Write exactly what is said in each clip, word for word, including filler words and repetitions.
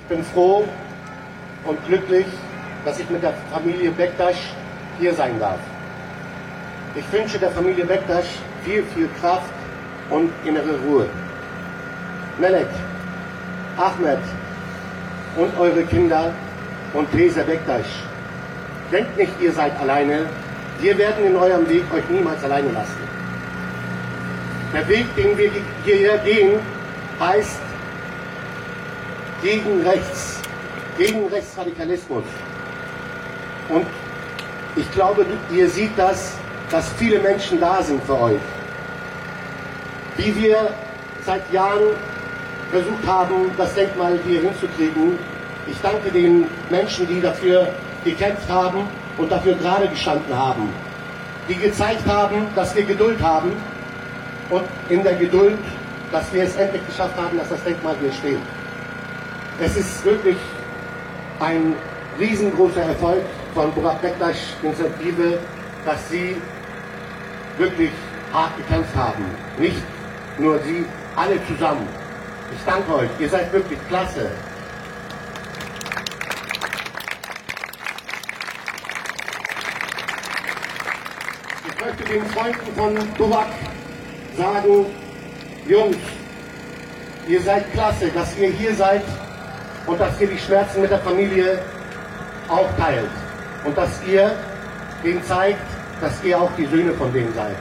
bin froh und glücklich, dass ich mit der Familie Bektaş hier sein darf. Ich wünsche der Familie Bektaş viel, viel Kraft und innere Ruhe. Melek, Ahmet und eure Kinder und Teyze Bektaş, denkt nicht, ihr seid alleine. Wir werden in eurem Weg euch niemals alleine lassen. Der Weg, den wir hierher gehen, heißt gegen rechts, gegen Rechtsradikalismus. Und ich glaube, ihr seht das, dass viele Menschen da sind für euch. Wie wir seit Jahren versucht haben, das Denkmal hier hinzukriegen. Ich danke den Menschen, die dafür gekämpft haben und dafür gerade gestanden haben. Die gezeigt haben, dass wir Geduld haben und in der Geduld, dass wir es endlich geschafft haben, dass das Denkmal hier steht. Es ist wirklich ein riesengroßer Erfolg von Burak Bektaş Initiative, dass sie wirklich hart gekämpft haben. Nicht nur sie, alle zusammen. Ich danke euch, ihr seid wirklich klasse. Ich möchte den Freunden von Burak sagen, Jungs, ihr seid klasse, dass ihr hier seid und dass ihr die Schmerzen mit der Familie auch teilt. Und dass ihr denen zeigt, dass ihr auch die Söhne von denen seid.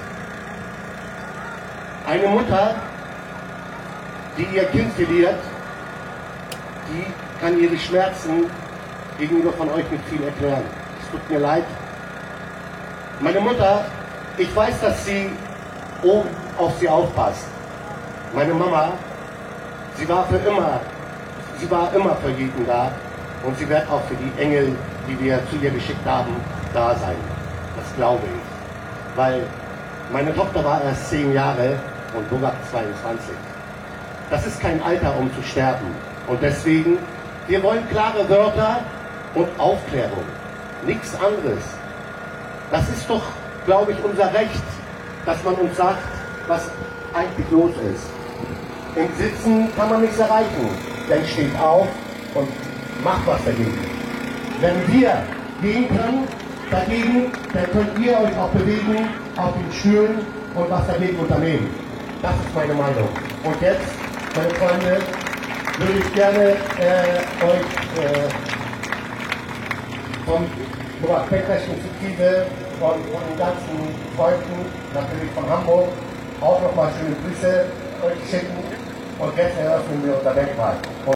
Eine Mutter, die ihr Kind verliert, die kann ihre Schmerzen gegenüber von euch nicht viel erklären. Es tut mir leid. Meine Mutter, ich weiß, dass sie oben auf sie aufpasst. Meine Mama, sie war für immer, sie war immer für jeden da und sie wird auch für die Engel, die wir zu ihr geschickt haben, da sein. Das glaube ich. Weil meine Tochter war erst zehn Jahre und Burak zweiundzwanzig. Das ist kein Alter, um zu sterben. Und deswegen, wir wollen klare Wörter und Aufklärung. Nichts anderes. Das ist doch, glaube ich, unser Recht, dass man uns sagt, was eigentlich los ist. Im Sitzen kann man nichts erreichen. Dann steht auf und macht was dagegen. Wenn wir gehen können, dagegen, dann könnt ihr euch auch bewegen auf den Stühlen und was dagegen unternehmen. Das ist meine Meinung. Und jetzt, meine Freunde, würde ich gerne äh, euch äh, von Burak Bektaş Initiative und von den ganzen Freunden, natürlich von Hamburg, auch nochmal schöne Grüße euch schicken. Und jetzt eröffnen wir unser Denkmal.